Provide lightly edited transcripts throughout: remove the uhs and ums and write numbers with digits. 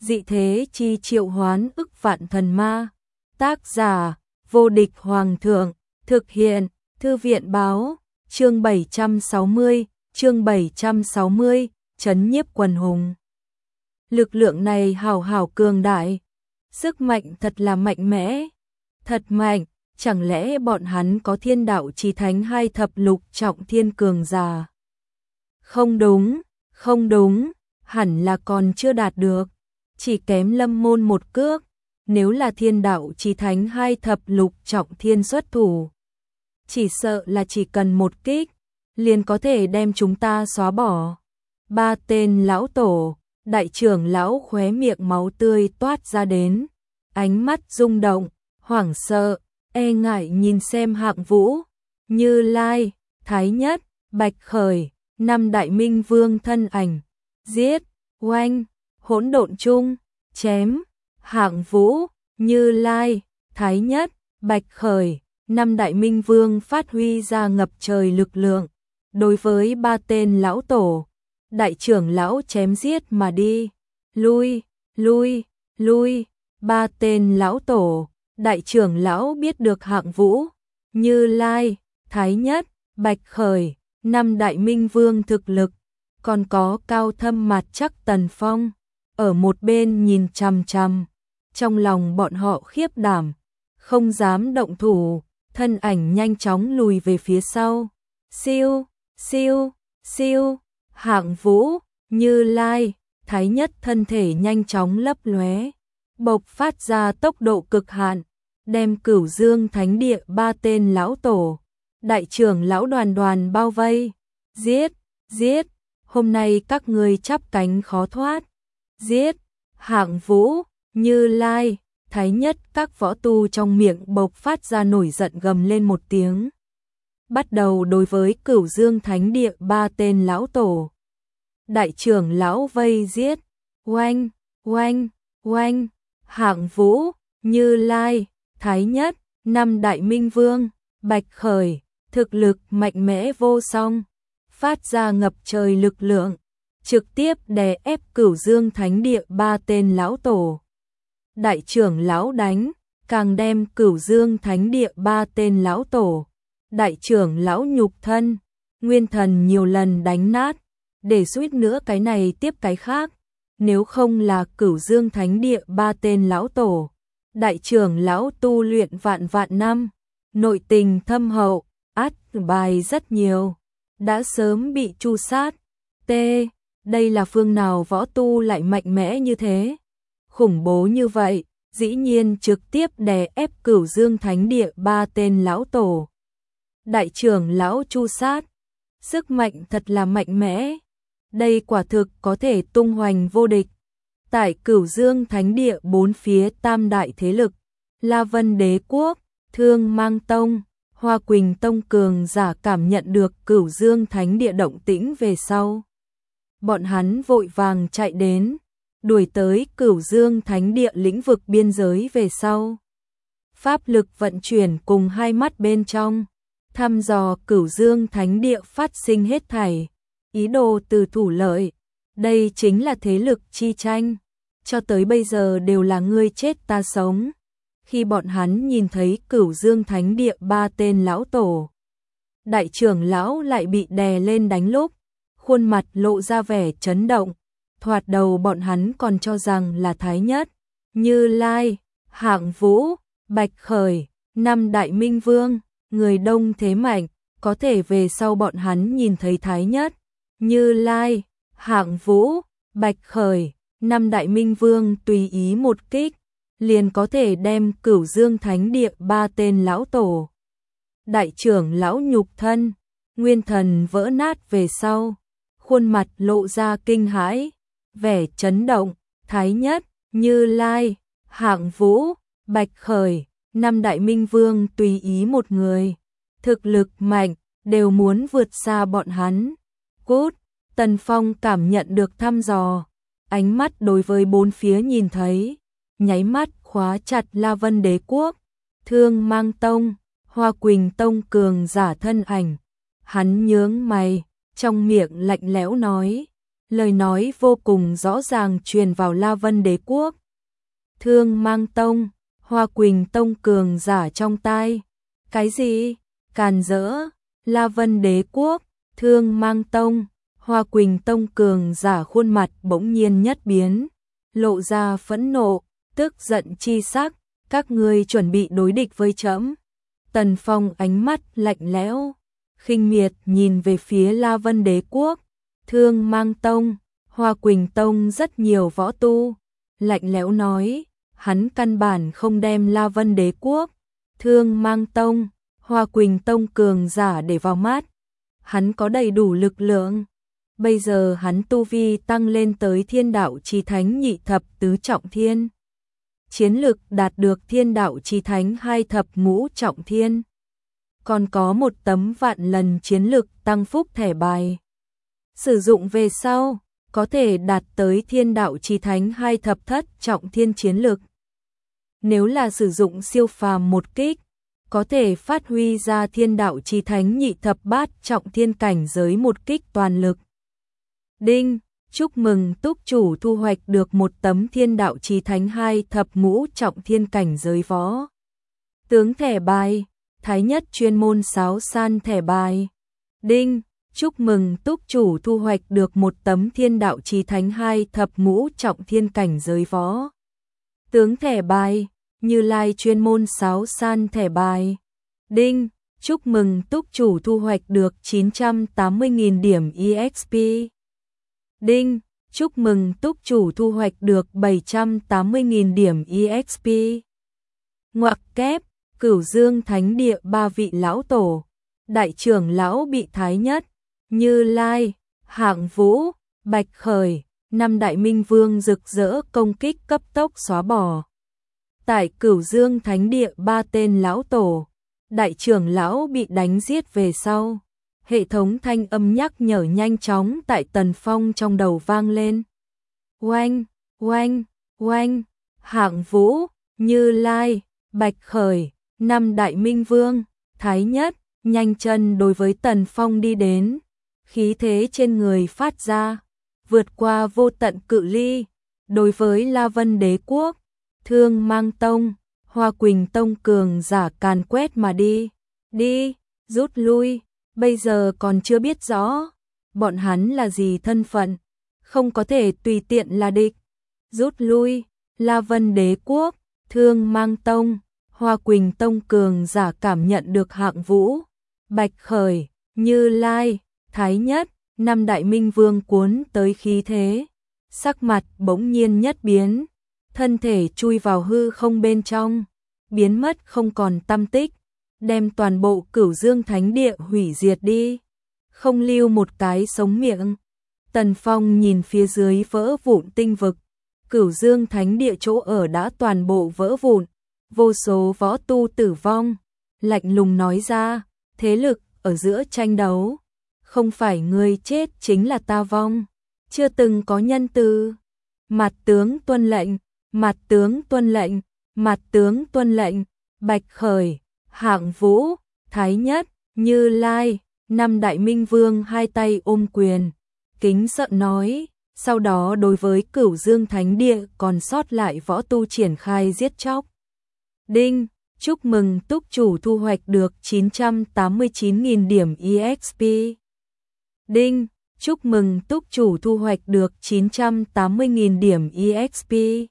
dị thế chi triệu hoán ức vạn thần ma. Tác giả, vô địch hoàng thượng, thực hiện, thư viện báo, chương 760, trấn nhiếp quần hùng. Lực lượng này hào cường đại, sức mạnh thật là mạnh mẽ, thật mạnh, chẳng lẽ bọn hắn có thiên đạo chí thánh 2 thập lục trọng thiên cường giả? Không đúng, hẳn là còn chưa đạt được, chỉ kém Lâm Môn một cước, nếu là thiên đạo chí thánh 2 thập lục trọng thiên xuất thủ, chỉ sợ là chỉ cần một kích, liền có thể đem chúng ta xóa bỏ. 3 tên lão tổ, đại trưởng lão khóe miệng máu tươi toát ra đến, ánh mắt rung động, hoảng sợ, e ngại nhìn xem Hạng Vũ, Như Lai, Thái Nhất, Bạch Khởi, 5 đại minh vương thân ảnh, giết, oanh, hỗn độn chung, chém, Hạng Vũ, Như Lai, Thái Nhất, Bạch Khởi, 5 đại minh vương phát huy ra ngập trời lực lượng, đối với 3 tên lão tổ, đại trưởng lão chém giết mà đi, lui, 3 tên lão tổ, đại trưởng lão biết được Hạng Vũ, Như Lai, Thái Nhất, Bạch Khởi, 5 đại minh vương thực lực, còn có cao thâm mặt chắc Tần Phong, ở một bên nhìn chằm chằm, trong lòng bọn họ khiếp đảm, không dám động thủ, thân ảnh nhanh chóng lùi về phía sau, siêu, Hạng Vũ, Như Lai, Thái Nhất thân thể nhanh chóng lấp lóe, bộc phát ra tốc độ cực hạn, đem Cửu Dương Thánh Địa 3 tên lão tổ, đại trưởng lão đoàn bao vây, giết, hôm nay các ngươi chắp cánh khó thoát, giết, Hạng Vũ, Như Lai, Thái Nhất, các võ tu trong miệng bộc phát ra nổi giận gầm lên một tiếng, bắt đầu đối với Cửu Dương Thánh Địa 3 tên lão tổ, đại trưởng lão vây giết, oanh, Hạng Vũ, Như Lai, Thái Nhất, 5 đại minh vương, Bạch Khởi, thực lực mạnh mẽ vô song, phát ra ngập trời lực lượng, trực tiếp đè ép Cửu Dương Thánh Địa 3 tên lão tổ. Đại trưởng lão đánh, càng đem Cửu Dương Thánh Địa 3 tên lão tổ, đại trưởng lão nhục thân, nguyên thần nhiều lần đánh nát, để suýt nữa cái này tiếp cái khác, nếu không là Cửu Dương Thánh Địa 3 tên lão tổ, đại trưởng lão tu luyện vạn năm, nội tình thâm hậu, át bài rất nhiều, đã sớm bị tru sát. Đây là phương nào võ tu lại mạnh mẽ như thế, khủng bố như vậy, dĩ nhiên trực tiếp đè ép Cửu Dương Thánh Địa 3 tên lão tổ, đại trưởng lão tru sát, sức mạnh thật là mạnh mẽ, đây quả thực có thể tung hoành vô địch. Tại Cửu Dương Thánh Địa 4 phía tam đại thế lực, La Vân Đế Quốc, Thương Mang Tông, Hoa Quỳnh Tông cường giả cảm nhận được Cửu Dương Thánh Địa động tĩnh về sau. Bọn hắn vội vàng chạy đến, đuổi tới Cửu Dương Thánh Địa lĩnh vực biên giới về sau. Pháp lực vận chuyển cùng hai mắt bên trong, thăm dò Cửu Dương Thánh Địa phát sinh hết thảy, ý đồ từ thủ lợi. Đây chính là thế lực chi tranh, cho tới bây giờ đều là ngươi chết ta sống. Khi bọn hắn nhìn thấy Cửu Dương Thánh Địa 3 tên lão tổ, đại trưởng lão lại bị đè lên đánh lúc, khuôn mặt lộ ra vẻ chấn động, thoạt đầu bọn hắn còn cho rằng là Thái Nhất, Như Lai, Hạng Vũ, Bạch Khởi, 5 đại minh vương, người đông thế mạnh, có thể về sau bọn hắn nhìn thấy Thái Nhất, Như Lai, Hạng Vũ, Bạch Khởi, 5 đại minh vương tùy ý một kích, liền có thể đem Cửu Dương Thánh Địa 3 tên lão tổ, đại trưởng lão nhục thân, nguyên thần vỡ nát về sau, khuôn mặt lộ ra kinh hãi, vẻ chấn động, Thái Nhất, Như Lai, Hạng Vũ, Bạch Khởi, 5 đại minh vương tùy ý một người, thực lực mạnh, đều muốn vượt xa bọn hắn. Cút, Tần Phong cảm nhận được thăm dò, ánh mắt đối với bốn phía nhìn thấy, nháy mắt khóa chặt La Vân Đế Quốc, Thương Mang Tông, Hoa Quỳnh Tông cường giả thân ảnh. Hắn nhướng mày, trong miệng lạnh lẽo nói, lời nói vô cùng rõ ràng truyền vào La Vân Đế Quốc. Thương Mang Tông, Hoa Quỳnh Tông cường giả trong tai. Cái gì? Càn rỡ. La Vân Đế Quốc, Thương Mang Tông, Hoa Quỳnh Tông cường giả khuôn mặt bỗng nhiên nhất biến, lộ ra phẫn nộ, tức giận chi sắc, các ngươi chuẩn bị đối địch với trẫm. Tần Phong ánh mắt lạnh lẽo, khinh miệt nhìn về phía La Vân Đế Quốc, Thương Mang Tông, Hoa Quỳnh Tông rất nhiều võ tu, lạnh lẽo nói, hắn căn bản không đem La Vân Đế Quốc, Thương Mang Tông, Hoa Quỳnh Tông cường giả để vào mắt. Hắn có đầy đủ lực lượng. Bây giờ hắn tu vi tăng lên tới Thiên Đạo Chí Thánh nhị thập tứ trọng thiên. Chiến lực đạt được Thiên Đạo Chí Thánh hai thập ngũ trọng thiên. Còn có một tấm vạn lần chiến lực tăng phúc thẻ bài. Sử dụng về sau, có thể đạt tới Thiên Đạo Chí Thánh hai thập thất trọng thiên chiến lực. Nếu là sử dụng siêu phàm một kích, có thể phát huy ra Thiên Đạo Chí Thánh nhị thập bát trọng thiên cảnh giới một kích toàn lực. Đinh, chúc mừng túc chủ thu hoạch được một tấm Thiên Đạo Chí Thánh hai thập ngũ trọng thiên cảnh giới võ tướng thẻ bài, thái nhất chuyên môn sáo san thẻ bài. Đinh, chúc mừng túc chủ thu hoạch được một tấm Thiên Đạo Chí Thánh hai thập ngũ trọng thiên cảnh giới võ tướng thẻ bài, Như Lai chuyên môn sáo san thẻ bài. Đinh, chúc mừng túc chủ thu hoạch được 980.000 điểm EXP. Đinh, chúc mừng túc chủ thu hoạch được 780.000 điểm EXP. Ngoặc kép, Cửu Dương Thánh Địa ba vị lão tổ, đại trưởng lão bị thái nhất, Như Lai, Hạng Vũ, Bạch Khởi, năm đại minh vương rực rỡ công kích cấp tốc xóa bỏ. Tại Cửu Dương Thánh Địa ba tên lão tổ, đại trưởng lão bị đánh giết về sau. Hệ thống thanh âm nhắc nhở nhanh chóng tại Tần Phong trong đầu vang lên. Oanh, oanh, oanh, Hạng Vũ, Như Lai, Bạch Khởi, năm đại minh vương, thái nhất, nhanh chân đối với Tần Phong đi đến. Khí thế trên người phát ra, vượt qua vô tận cự ly. Đối với La Vân Đế Quốc, Thương Mang Tông, Hoa Quỳnh Tông cường giả càn quét mà đi. Đi, rút lui. Bây giờ còn chưa biết rõ bọn hắn là gì thân phận, không có thể tùy tiện là địch. Rút lui. La Vân Đế Quốc, Thương Mang Tông, Hoa Quỳnh Tông cường giả cảm nhận được Hạng Vũ, Bạch Khởi, Như Lai, Thái Nhất, năm đại minh vương cuốn tới khí thế, sắc mặt bỗng nhiên nhất biến, thân thể chui vào hư không bên trong, biến mất không còn tăm tích, đem toàn bộ Cửu Dương Thánh Địa hủy diệt đi, không lưu một cái sống miệng. Tần Phong nhìn phía dưới vỡ vụn tinh vực, Cửu Dương Thánh Địa chỗ ở đã toàn bộ vỡ vụn, vô số võ tu tử vong, lạnh lùng nói ra, thế lực ở giữa tranh đấu, không phải người chết chính là ta vong, chưa từng có nhân từ. Mặt tướng tuân lệnh, mặt tướng tuân lệnh, mặt tướng tuân lệnh. Bạch Khởi, Hạng Vũ, Thái Nhất, Như Lai, năm đại minh vương hai tay ôm quyền, kính sợ nói, sau đó đối với Cửu Dương Thánh Địa còn sót lại võ tu triển khai giết chóc. Đinh, chúc mừng túc chủ thu hoạch được 989.000 điểm EXP. Đinh, chúc mừng túc chủ thu hoạch được 980.000 điểm EXP.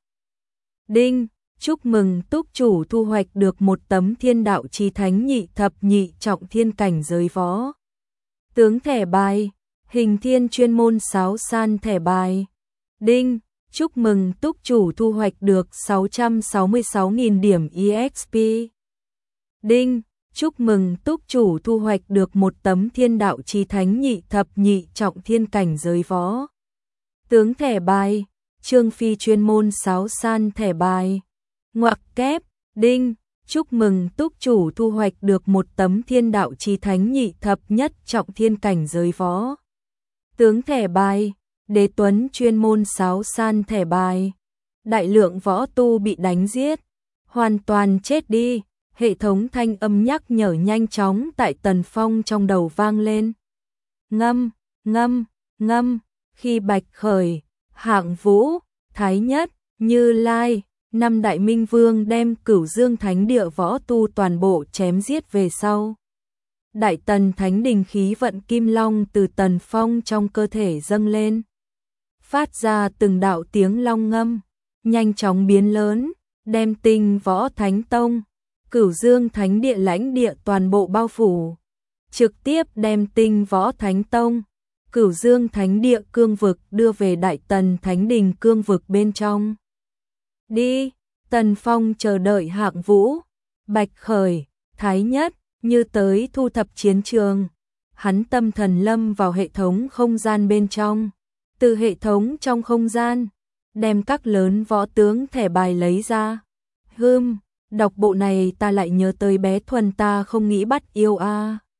Đinh, chúc mừng túc chủ thu hoạch được một tấm Thiên Đạo Chí Thánh nhị thập nhị trọng thiên cảnh giới võ tướng thẻ bài, Hình Thiên chuyên môn sáo san thẻ bài. Đinh, chúc mừng túc chủ thu hoạch được 666.000 điểm EXP. Đinh, chúc mừng túc chủ thu hoạch được một tấm Thiên Đạo Chí Thánh nhị thập nhị trọng thiên cảnh giới võ tướng thẻ bài, Trương Phi chuyên môn sáo san thẻ bài. Ngoặc kép, đinh, chúc mừng túc chủ thu hoạch được một tấm Thiên Đạo Chí Thánh nhị thập nhất trọng thiên cảnh giới võ tướng thẻ bài, Đế Tuấn chuyên môn sáo san thẻ bài. Đại lượng võ tu bị đánh giết, hoàn toàn chết đi. Hệ thống thanh âm nhắc nhở nhanh chóng tại Tần Phong trong đầu vang lên. Ngâm, ngâm, ngâm, Khi Bạch Khởi, Hạng Vũ, Thái Nhất, Như Lai, năm đại minh vương đem Cửu Dương Thánh Địa võ tu toàn bộ chém giết về sau. Đại Tần Thánh Đình khí vận kim long từ Tần Phong trong cơ thể dâng lên, phát ra từng đạo tiếng long ngâm, nhanh chóng biến lớn, đem Tinh Võ Thánh Tông, Cửu Dương Thánh Địa lãnh địa toàn bộ bao phủ, trực tiếp đem Tinh Võ Thánh Tông, Cửu Dương Thánh Địa cương vực đưa về Đại Tần Thánh Đình cương vực bên trong. Đi, Tần Phong chờ đợi Hạng Vũ, Bạch Khởi, Thái Nhất, Như tới thu thập chiến trường. Hắn tâm thần lâm vào hệ thống không gian bên trong. Từ hệ thống trong không gian, đem các lớn võ tướng thẻ bài lấy ra. Đọc bộ này ta lại nhớ tới bé Thuần ta không nghĩ bắt yêu a.